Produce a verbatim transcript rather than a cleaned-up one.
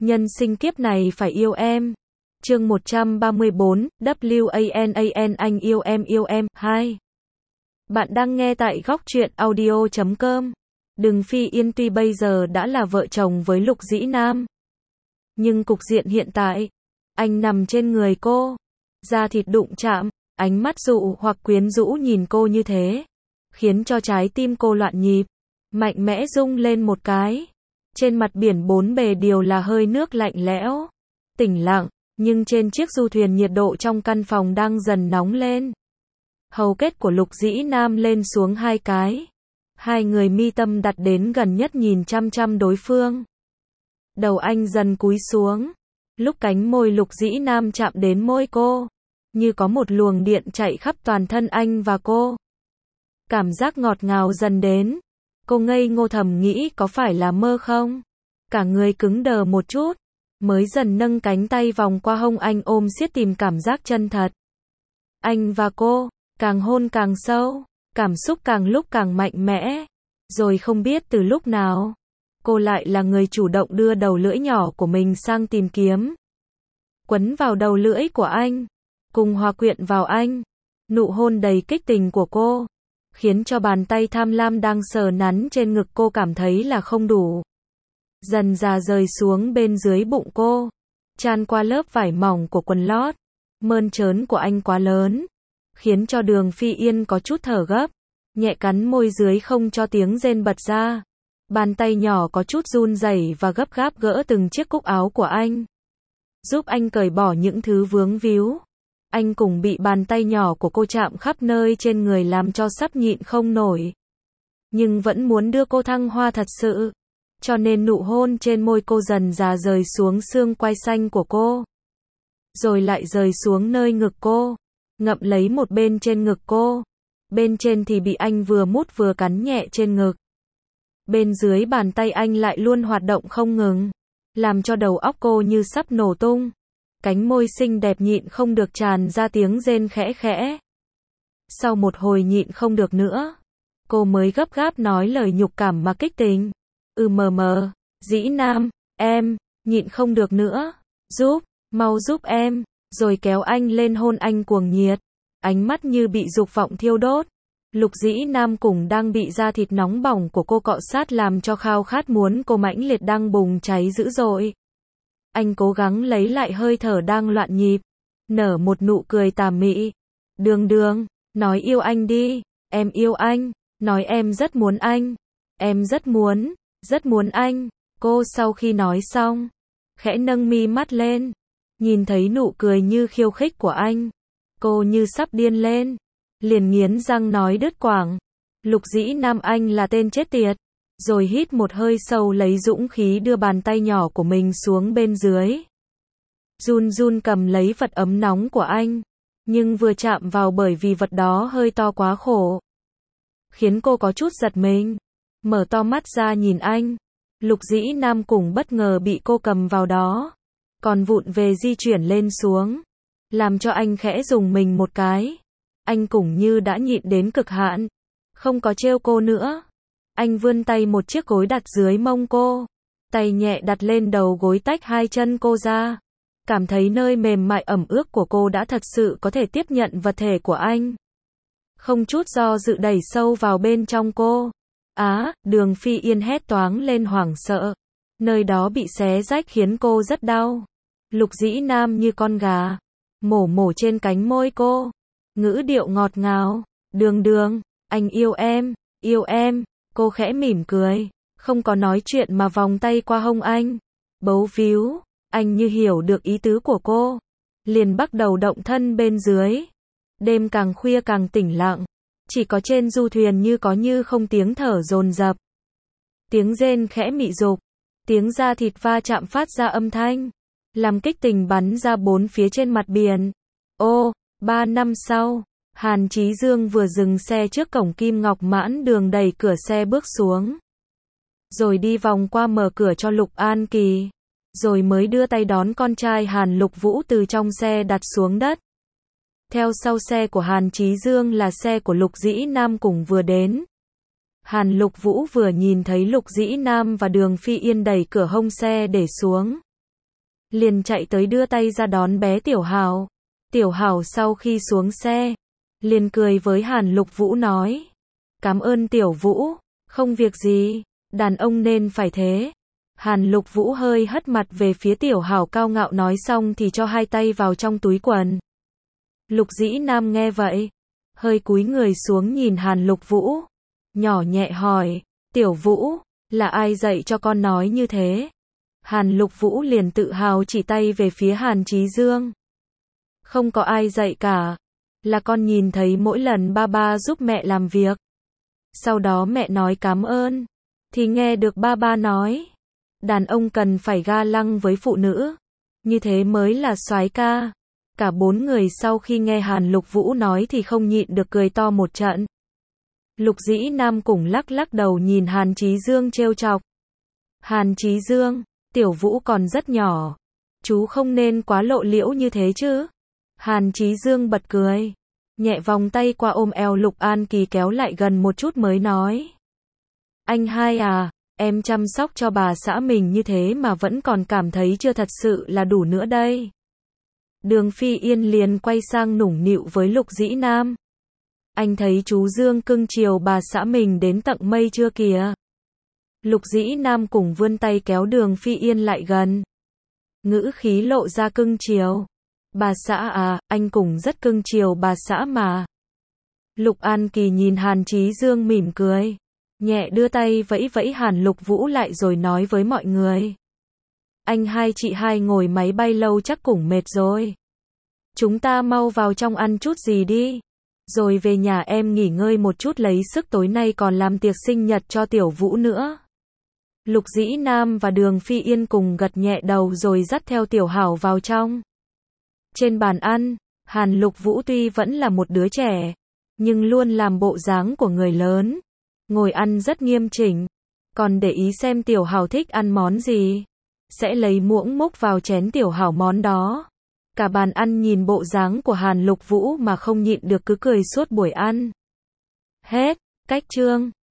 Nhân sinh kiếp này phải yêu em. Chương một trăm ba mươi bốn, W A N A N anh yêu em yêu em, hai. Bạn đang nghe tại góc truyện audio chấm com. Đường Phi Yên tuy bây giờ đã là vợ chồng với Lục Dĩ Nam. Nhưng cục diện hiện tại, anh nằm trên người cô, da thịt đụng chạm, ánh mắt dụ hoặc quyến rũ nhìn cô như thế, khiến cho trái tim cô loạn nhịp, mạnh mẽ rung lên một cái. Trên mặt biển bốn bề đều là hơi nước lạnh lẽo, tĩnh lặng, nhưng trên chiếc du thuyền nhiệt độ trong căn phòng đang dần nóng lên. Hầu kết của Lục Dĩ Nam lên xuống hai cái. Hai người mi tâm đặt đến gần nhất nhìn chăm chăm đối phương. Đầu anh dần cúi xuống. Lúc cánh môi Lục Dĩ Nam chạm đến môi cô, như có một luồng điện chạy khắp toàn thân anh và cô. Cảm giác ngọt ngào dần đến. Cô ngây ngô thầm nghĩ có phải là mơ không? Cả người cứng đờ một chút, mới dần nâng cánh tay vòng qua hông anh ôm siết tìm cảm giác chân thật. Anh và cô, càng hôn càng sâu, cảm xúc càng lúc càng mạnh mẽ. Rồi không biết từ lúc nào, cô lại là người chủ động đưa đầu lưỡi nhỏ của mình sang tìm kiếm. Quấn vào đầu lưỡi của anh, cùng hòa quyện vào anh. Nụ hôn đầy kích tình của cô, khiến cho bàn tay tham lam đang sờ nắn trên ngực cô cảm thấy là không đủ. Dần dà rời xuống bên dưới bụng cô, tràn qua lớp vải mỏng của quần lót. Mơn trớn của anh quá lớn, khiến cho Đường Phi Yên có chút thở gấp, nhẹ cắn môi dưới không cho tiếng rên bật ra. Bàn tay nhỏ có chút run rẩy và gấp gáp gỡ từng chiếc cúc áo của anh, giúp anh cởi bỏ những thứ vướng víu. Anh cùng bị bàn tay nhỏ của cô chạm khắp nơi trên người làm cho sắp nhịn không nổi. Nhưng vẫn muốn đưa cô thăng hoa thật sự. Cho nên nụ hôn trên môi cô dần dà rời xuống xương quai xanh của cô. Rồi lại rời xuống nơi ngực cô, ngậm lấy một bên trên ngực cô. Bên trên thì bị anh vừa mút vừa cắn nhẹ trên ngực. Bên dưới bàn tay anh lại luôn hoạt động không ngừng, làm cho đầu óc cô như sắp nổ tung. Cánh môi xinh đẹp nhịn không được tràn ra tiếng rên khẽ khẽ. Sau một hồi nhịn không được nữa, cô mới gấp gáp nói lời nhục cảm mà kích tình. Ừ mờ mờ, Dĩ Nam, em, nhịn không được nữa, giúp, mau giúp em, rồi kéo anh lên hôn anh cuồng nhiệt. Ánh mắt như bị dục vọng thiêu đốt. Lục Dĩ Nam cùng đang bị da thịt nóng bỏng của cô cọ sát làm cho khao khát muốn cô mãnh liệt đang bùng cháy dữ dội. Anh cố gắng lấy lại hơi thở đang loạn nhịp, nở một nụ cười tà mị. Đường Đường, nói yêu anh đi, em yêu anh, nói em rất muốn anh, em rất muốn, rất muốn anh. Cô sau khi nói xong, khẽ nâng mi mắt lên, nhìn thấy nụ cười như khiêu khích của anh, cô như sắp điên lên, liền nghiến răng nói đứt quãng. Lục Dĩ Nam anh là tên chết tiệt. Rồi hít một hơi sâu lấy dũng khí đưa bàn tay nhỏ của mình xuống bên dưới. Run run cầm lấy vật ấm nóng của anh, nhưng vừa chạm vào bởi vì vật đó hơi to quá khổ, khiến cô có chút giật mình, mở to mắt ra nhìn anh. Lục Dĩ Nam cùng bất ngờ bị cô cầm vào đó, còn vụng về di chuyển lên xuống, làm cho anh khẽ rùng mình một cái. Anh cũng như đã nhịn đến cực hạn, không có trêu cô nữa. Anh vươn tay một chiếc gối đặt dưới mông cô, tay nhẹ đặt lên đầu gối tách hai chân cô ra. Cảm thấy nơi mềm mại ẩm ướt của cô đã thật sự có thể tiếp nhận vật thể của anh. Không chút do dự đẩy sâu vào bên trong cô. Á, Đường Phi Yên hét toáng lên hoảng sợ. Nơi đó bị xé rách khiến cô rất đau. Lục Dĩ Nam như con gà, mổ mổ trên cánh môi cô. Ngữ điệu ngọt ngào. Đường Đường, anh yêu em, yêu em. Cô khẽ mỉm cười, không có nói chuyện mà vòng tay qua hông anh, bấu víu. Anh như hiểu được ý tứ của cô, liền bắt đầu động thân bên dưới. Đêm càng khuya càng tĩnh lặng, chỉ có trên du thuyền như có như không tiếng thở dồn dập, tiếng rên khẽ mị dục, tiếng da thịt va chạm phát ra âm thanh, làm kích tình bắn ra bốn phía trên mặt biển. Ô, ba năm sau, Hàn Chí Dương vừa dừng xe trước cổng Kim Ngọc Mãn Đường, đẩy cửa xe bước xuống, rồi đi vòng qua mở cửa cho Lục An Kỳ, rồi mới đưa tay đón con trai Hàn Lục Vũ từ trong xe đặt xuống đất. Theo sau xe của Hàn Chí Dương là xe của Lục Dĩ Nam cùng vừa đến. Hàn Lục Vũ vừa nhìn thấy Lục Dĩ Nam và Đường Phi Yên đẩy cửa hông xe để xuống, liền chạy tới đưa tay ra đón bé Tiểu Hào. Tiểu Hào sau khi xuống xe, liền cười với Hàn Lục Vũ nói. Cảm ơn Tiểu Vũ, không việc gì, đàn ông nên phải thế. Hàn Lục Vũ hơi hất mặt về phía Tiểu Hào cao ngạo nói xong thì cho hai tay vào trong túi quần. Lục Dĩ Nam nghe vậy, hơi cúi người xuống nhìn Hàn Lục Vũ, nhỏ nhẹ hỏi, Tiểu Vũ, là ai dạy cho con nói như thế? Hàn Lục Vũ liền tự hào chỉ tay về phía Hàn Chí Dương. Không có ai dạy cả, là con nhìn thấy mỗi lần ba ba giúp mẹ làm việc. Sau đó mẹ nói cảm ơn, thì nghe được ba ba nói, đàn ông cần phải ga lăng với phụ nữ, như thế mới là soái ca. Cả bốn người sau khi nghe Hàn Lục Vũ nói thì không nhịn được cười to một trận. Lục Dĩ Nam cùng lắc lắc đầu nhìn Hàn Chí Dương trêu chọc. Hàn Chí Dương, Tiểu Vũ còn rất nhỏ, chú không nên quá lộ liễu như thế chứ. Hàn Chí Dương bật cười, nhẹ vòng tay qua ôm eo Lục An Kỳ kéo lại gần một chút mới nói. Anh hai à, em chăm sóc cho bà xã mình như thế mà vẫn còn cảm thấy chưa thật sự là đủ nữa đây. Đường Phi Yên liền quay sang nũng nịu với Lục Dĩ Nam. Anh thấy chú Dương cưng chiều bà xã mình đến tận mây chưa kìa. Lục Dĩ Nam cùng vươn tay kéo Đường Phi Yên lại gần. Ngữ khí lộ ra cưng chiều. Bà xã à, anh cũng rất cưng chiều bà xã mà. Lục An Kỳ nhìn Hàn Chí Dương mỉm cười, nhẹ đưa tay vẫy vẫy Hàn Lục Vũ lại rồi nói với mọi người. Anh hai chị hai ngồi máy bay lâu chắc cũng mệt rồi. Chúng ta mau vào trong ăn chút gì đi. Rồi về nhà em nghỉ ngơi một chút lấy sức tối nay còn làm tiệc sinh nhật cho Tiểu Vũ nữa. Lục Dĩ Nam và Đường Phi Yên cùng gật nhẹ đầu rồi dắt theo Tiểu Hảo vào trong. Trên bàn ăn, Hàn Lục Vũ tuy vẫn là một đứa trẻ, nhưng luôn làm bộ dáng của người lớn. Ngồi ăn rất nghiêm chỉnh, còn để ý xem Tiểu Hảo thích ăn món gì. Sẽ lấy muỗng múc vào chén Tiểu Hảo món đó. Cả bàn ăn nhìn bộ dáng của Hàn Lục Vũ mà không nhịn được cứ cười suốt buổi ăn. Hết, cách chương.